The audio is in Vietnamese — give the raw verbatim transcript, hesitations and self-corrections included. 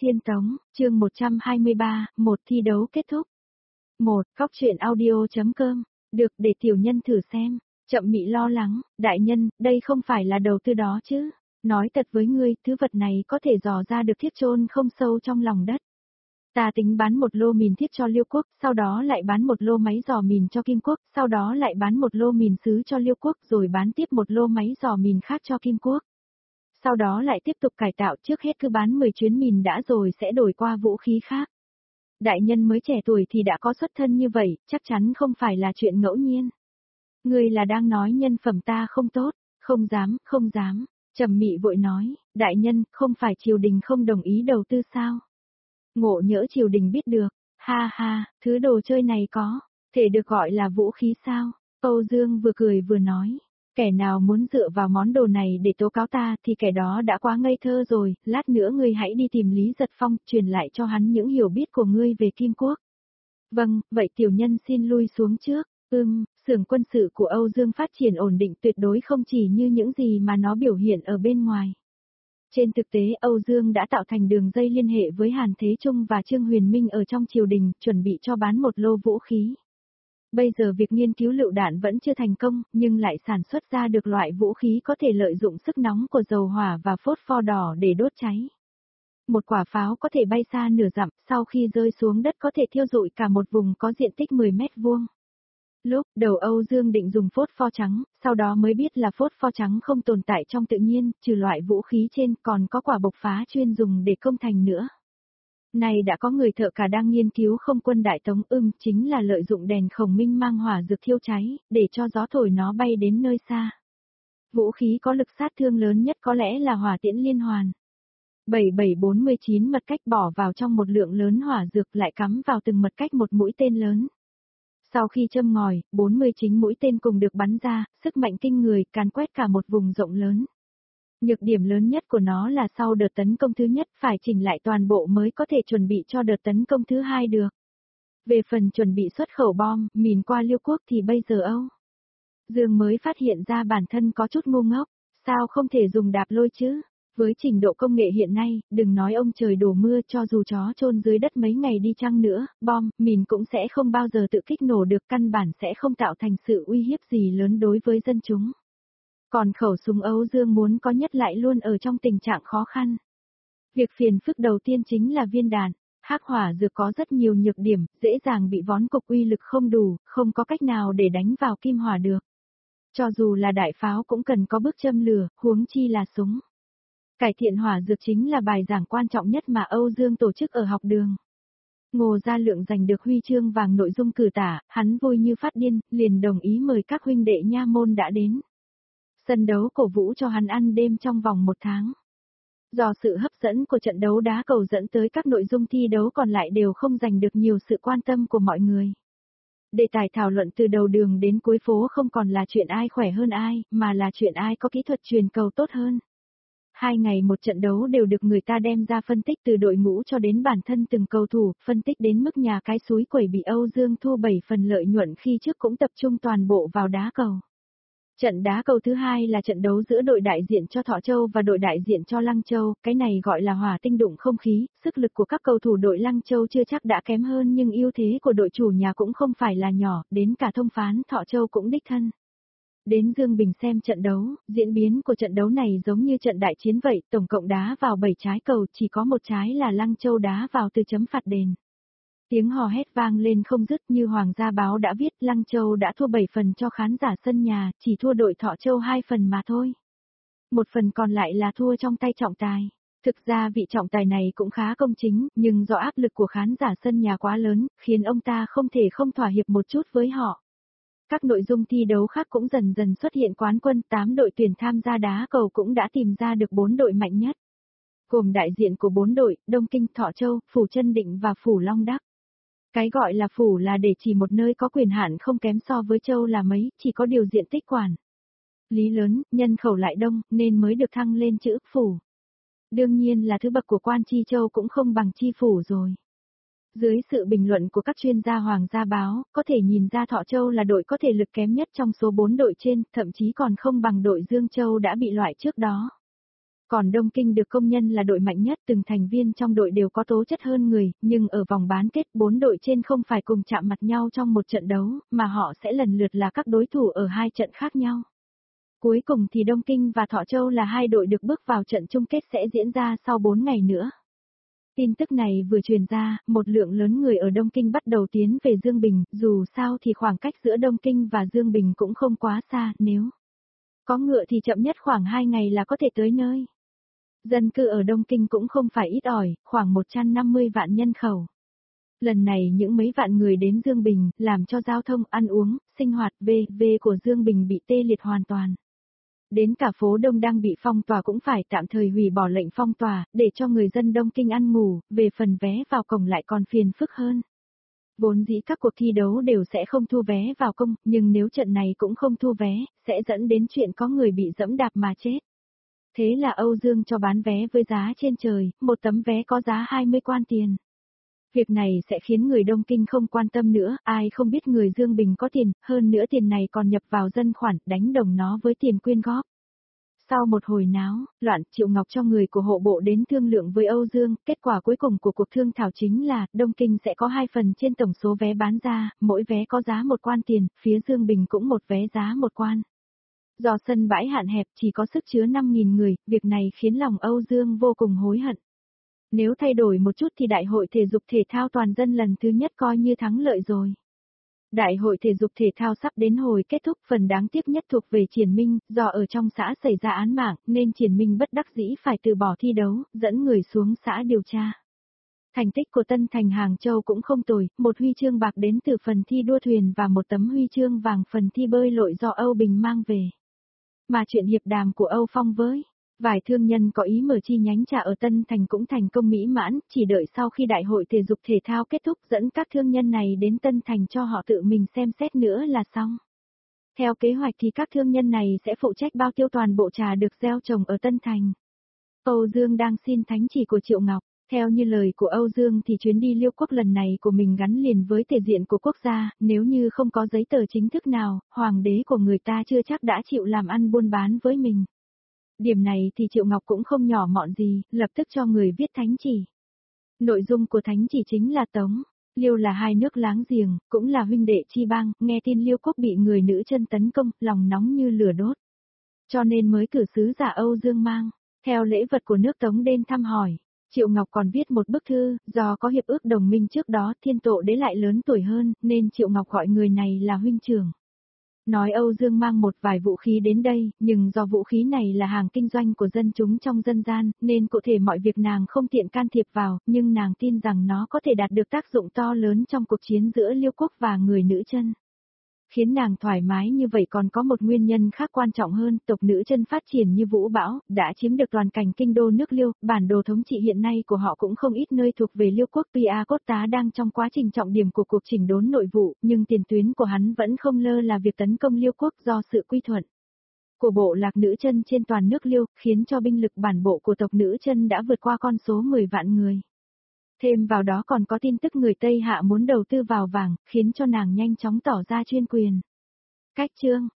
Tiên Tống, chương một trăm hai mươi ba, một thi đấu kết thúc. một. Cóc truyện audio.com. Được, để tiểu nhân thử xem. Chậm Mị lo lắng, đại nhân, đây không phải là đầu tư đó chứ. Nói thật với ngươi, thứ vật này có thể dò ra được thiết chôn không sâu trong lòng đất. Ta tính bán một lô mìn thiết cho Liêu Quốc, sau đó lại bán một lô máy dò mìn cho Kim Quốc, sau đó lại bán một lô mìn sứ cho Liêu Quốc, rồi bán tiếp một lô máy dò mìn khác cho Kim Quốc. Sau đó lại tiếp tục cải tạo, trước hết cứ bán mười chuyến mìn đã rồi sẽ đổi qua vũ khí khác. Đại nhân mới trẻ tuổi thì đã có xuất thân như vậy, chắc chắn không phải là chuyện ngẫu nhiên. Ngươi là đang nói nhân phẩm ta không tốt, không dám, không dám. Trầm Mị vội nói, đại nhân, không phải triều đình không đồng ý đầu tư sao? Ngộ nhỡ triều đình biết được, ha ha, thứ đồ chơi này có, thể được gọi là vũ khí sao? Âu Dương vừa cười vừa nói. Kẻ nào muốn dựa vào món đồ này để tố cáo ta thì kẻ đó đã quá ngây thơ rồi, lát nữa ngươi hãy đi tìm Lý Giật Phong, truyền lại cho hắn những hiểu biết của ngươi về Kim Quốc. Vâng, vậy tiểu nhân xin lui xuống trước. Ừm, xưởng quân sự của Âu Dương phát triển ổn định tuyệt đối không chỉ như những gì mà nó biểu hiện ở bên ngoài. Trên thực tế Âu Dương đã tạo thành đường dây liên hệ với Hàn Thế Trung và Trương Huyền Minh ở trong triều đình, chuẩn bị cho bán một lô vũ khí. Bây giờ việc nghiên cứu lựu đạn vẫn chưa thành công, nhưng lại sản xuất ra được loại vũ khí có thể lợi dụng sức nóng của dầu hỏa và phốt pho đỏ để đốt cháy. Một quả pháo có thể bay xa nửa dặm, sau khi rơi xuống đất có thể thiêu rụi cả một vùng có diện tích mười mét vuông. Lúc đầu Âu Dương định dùng phốt pho trắng, sau đó mới biết là phốt pho trắng không tồn tại trong tự nhiên, trừ loại vũ khí trên còn có quả bộc phá chuyên dùng để công thành nữa. Này đã có người thợ cả đang nghiên cứu không quân đại tống ưm chính là lợi dụng đèn khổng minh mang hỏa dược thiêu cháy, để cho gió thổi nó bay đến nơi xa. Vũ khí có lực sát thương lớn nhất có lẽ là hỏa tiễn liên hoàn. bảy bảy bốn chín mật cách bỏ vào trong một lượng lớn hỏa dược lại cắm vào từng mật cách một mũi tên lớn. Sau khi châm ngòi, bốn mươi chín mũi tên cùng được bắn ra, sức mạnh kinh người càn quét cả một vùng rộng lớn. Nhược điểm lớn nhất của nó là sau đợt tấn công thứ nhất phải chỉnh lại toàn bộ mới có thể chuẩn bị cho đợt tấn công thứ hai được. Về phần chuẩn bị xuất khẩu bom, mìn qua Liêu Quốc thì bây giờ Âu Dương mới phát hiện ra bản thân có chút ngu ngốc, sao không thể dùng đạp lôi chứ? Với trình độ công nghệ hiện nay, đừng nói ông trời đổ mưa cho dù chó chôn dưới đất mấy ngày đi chăng nữa, bom, mìn cũng sẽ không bao giờ tự kích nổ được, căn bản sẽ không tạo thành sự uy hiếp gì lớn đối với dân chúng. Còn khẩu súng Âu Dương muốn có nhất lại luôn ở trong tình trạng khó khăn. Việc phiền phức đầu tiên chính là viên đạn, hắc hỏa dược có rất nhiều nhược điểm, dễ dàng bị vón cục, uy lực không đủ, không có cách nào để đánh vào kim hỏa được. Cho dù là đại pháo cũng cần có bước châm lửa, huống chi là súng. Cải thiện hỏa dược chính là bài giảng quan trọng nhất mà Âu Dương tổ chức ở học đường. Ngô Gia Lượng giành được huy chương vàng nội dung cử tả, hắn vui như phát điên, liền đồng ý mời các huynh đệ nha môn đã đến. Sân đấu cổ vũ cho hắn ăn đêm trong vòng một tháng. Do sự hấp dẫn của trận đấu đá cầu dẫn tới các nội dung thi đấu còn lại đều không giành được nhiều sự quan tâm của mọi người. Đề tài thảo luận từ đầu đường đến cuối phố không còn là chuyện ai khỏe hơn ai, mà là chuyện ai có kỹ thuật chuyền cầu tốt hơn. Hai ngày một trận đấu đều được người ta đem ra phân tích từ đội ngũ cho đến bản thân từng cầu thủ, phân tích đến mức nhà cái suối quẩy bị Âu Dương thua bảy phần lợi nhuận khi trước cũng tập trung toàn bộ vào đá cầu. Trận đá cầu thứ hai là trận đấu giữa đội đại diện cho Thọ Châu và đội đại diện cho Lăng Châu, cái này gọi là hỏa tinh đụng không khí, sức lực của các cầu thủ đội Lăng Châu chưa chắc đã kém hơn nhưng ưu thế của đội chủ nhà cũng không phải là nhỏ, đến cả thông phán Thọ Châu cũng đích thân đến Dương Bình xem trận đấu, diễn biến của trận đấu này giống như trận đại chiến vậy, tổng cộng đá vào bảy trái cầu, chỉ có một trái là Lăng Châu đá vào từ chấm phạt đền. Tiếng hò hét vang lên không dứt, như Hoàng gia báo đã viết, Lăng Châu đã thua bảy phần cho khán giả sân nhà, chỉ thua đội Thọ Châu hai phần mà thôi. Một phần còn lại là thua trong tay trọng tài. Thực ra vị trọng tài này cũng khá công chính, nhưng do áp lực của khán giả sân nhà quá lớn, khiến ông ta không thể không thỏa hiệp một chút với họ. Các nội dung thi đấu khác cũng dần dần xuất hiện quán quân, tám đội tuyển tham gia đá cầu cũng đã tìm ra được bốn đội mạnh nhất. Gồm đại diện của bốn đội, Đông Kinh, Thọ Châu, Phủ Chân Định và Phủ Long Đắc. Cái gọi là phủ là để chỉ một nơi có quyền hạn không kém so với châu là mấy, chỉ có điều diện tích quản lý lớn, nhân khẩu lại đông, nên mới được thăng lên chữ phủ. Đương nhiên là thứ bậc của quan chi châu cũng không bằng chi phủ rồi. Dưới sự bình luận của các chuyên gia Hoàng gia báo, có thể nhìn ra Thọ Châu là đội có thể lực kém nhất trong số bốn đội trên, thậm chí còn không bằng đội Dương Châu đã bị loại trước đó. Còn Đông Kinh được công nhận là đội mạnh nhất, từng thành viên trong đội đều có tố chất hơn người, nhưng ở vòng bán kết bốn đội trên không phải cùng chạm mặt nhau trong một trận đấu, mà họ sẽ lần lượt là các đối thủ ở hai trận khác nhau. Cuối cùng thì Đông Kinh và Thọ Châu là hai đội được bước vào trận chung kết sẽ diễn ra sau bốn ngày nữa. Tin tức này vừa truyền ra, một lượng lớn người ở Đông Kinh bắt đầu tiến về Dương Bình, dù sao thì khoảng cách giữa Đông Kinh và Dương Bình cũng không quá xa, nếu có ngựa thì chậm nhất khoảng hai ngày là có thể tới nơi. Dân cư ở Đông Kinh cũng không phải ít ỏi, khoảng một trăm năm mươi vạn nhân khẩu. Lần này những mấy vạn người đến Dương Bình, làm cho giao thông, ăn uống, sinh hoạt vê vê của Dương Bình bị tê liệt hoàn toàn. Đến cả phố Đông đang bị phong tỏa cũng phải tạm thời hủy bỏ lệnh phong tỏa, để cho người dân Đông Kinh ăn ngủ, về phần vé vào cổng lại còn phiền phức hơn. Vốn dĩ các cuộc thi đấu đều sẽ không thu vé vào công, nhưng nếu trận này cũng không thu vé, sẽ dẫn đến chuyện có người bị dẫm đạp mà chết. Thế là Âu Dương cho bán vé với giá trên trời, một tấm vé có giá hai mươi quan tiền. Việc này sẽ khiến người Đông Kinh không quan tâm nữa, ai không biết người Dương Bình có tiền, hơn nữa tiền này còn nhập vào dân khoản, đánh đồng nó với tiền quyên góp. Sau một hồi náo, loạn, Triệu Ngọc cho người của hộ bộ đến thương lượng với Âu Dương, kết quả cuối cùng của cuộc thương thảo chính là, Đông Kinh sẽ có hai phần trên tổng số vé bán ra, mỗi vé có giá một quan tiền, phía Dương Bình cũng một vé giá một quan. Do sân bãi hạn hẹp chỉ có sức chứa năm nghìn người, việc này khiến lòng Âu Dương vô cùng hối hận. Nếu thay đổi một chút thì Đại hội Thể dục Thể thao toàn dân lần thứ nhất coi như thắng lợi rồi. Đại hội Thể dục Thể thao sắp đến hồi kết thúc, phần đáng tiếc nhất thuộc về Triển Minh, do ở trong xã xảy ra án mạng, nên Triển Minh bất đắc dĩ phải từ bỏ thi đấu, dẫn người xuống xã điều tra. Thành tích của Tân Thành Hàng Châu cũng không tồi, một huy chương bạc đến từ phần thi đua thuyền và một tấm huy chương vàng phần thi bơi lội do Âu Bình mang về. Mà chuyện hiệp đàm của Âu Phong với vài thương nhân có ý mở chi nhánh trà ở Tân Thành cũng thành công mỹ mãn, chỉ đợi sau khi Đại hội Thể dục Thể thao kết thúc dẫn các thương nhân này đến Tân Thành cho họ tự mình xem xét nữa là xong. Theo kế hoạch thì các thương nhân này sẽ phụ trách bao tiêu toàn bộ trà được gieo trồng ở Tân Thành. Âu Dương đang xin thánh chỉ của Triệu Ngọc. Theo như lời của Âu Dương thì chuyến đi Liêu Quốc lần này của mình gắn liền với thể diện của quốc gia, nếu như không có giấy tờ chính thức nào, hoàng đế của người ta chưa chắc đã chịu làm ăn buôn bán với mình. Điểm này thì Triệu Ngọc cũng không nhỏ mọn gì, lập tức cho người viết thánh chỉ. Nội dung của thánh chỉ chính là Tống, Liêu là hai nước láng giềng, cũng là huynh đệ chi bang, nghe tin Liêu Quốc bị người nữ chân tấn công, lòng nóng như lửa đốt. Cho nên mới cử sứ giả Âu Dương mang, theo lễ vật của nước Tống đến thăm hỏi. Triệu Ngọc còn viết một bức thư, do có hiệp ước đồng minh trước đó Thiên Tổ Đế lại lớn tuổi hơn, nên Triệu Ngọc gọi người này là huynh trưởng. Nói Âu Dương mang một vài vũ khí đến đây, nhưng do vũ khí này là hàng kinh doanh của dân chúng trong dân gian, nên cụ thể mọi việc nàng không tiện can thiệp vào, nhưng nàng tin rằng nó có thể đạt được tác dụng to lớn trong cuộc chiến giữa Liêu Quốc và người nữ chân. Khiến nàng thoải mái như vậy còn có một nguyên nhân khác quan trọng hơn, tộc nữ chân phát triển như vũ bão, đã chiếm được toàn cảnh kinh đô nước Liêu, bản đồ thống trị hiện nay của họ cũng không ít nơi thuộc về Liêu Quốc. Pia Cốt Tá đang trong quá trình trọng điểm của cuộc chỉnh đốn nội vụ, nhưng tiền tuyến của hắn vẫn không lơ là việc tấn công Liêu Quốc do sự quy thuận của bộ lạc nữ chân trên toàn nước Liêu, khiến cho binh lực bản bộ của tộc nữ chân đã vượt qua con số mười vạn người. Thêm vào đó còn có tin tức người Tây Hạ muốn đầu tư vào vàng, khiến cho nàng nhanh chóng tỏ ra chuyên quyền. Cách chương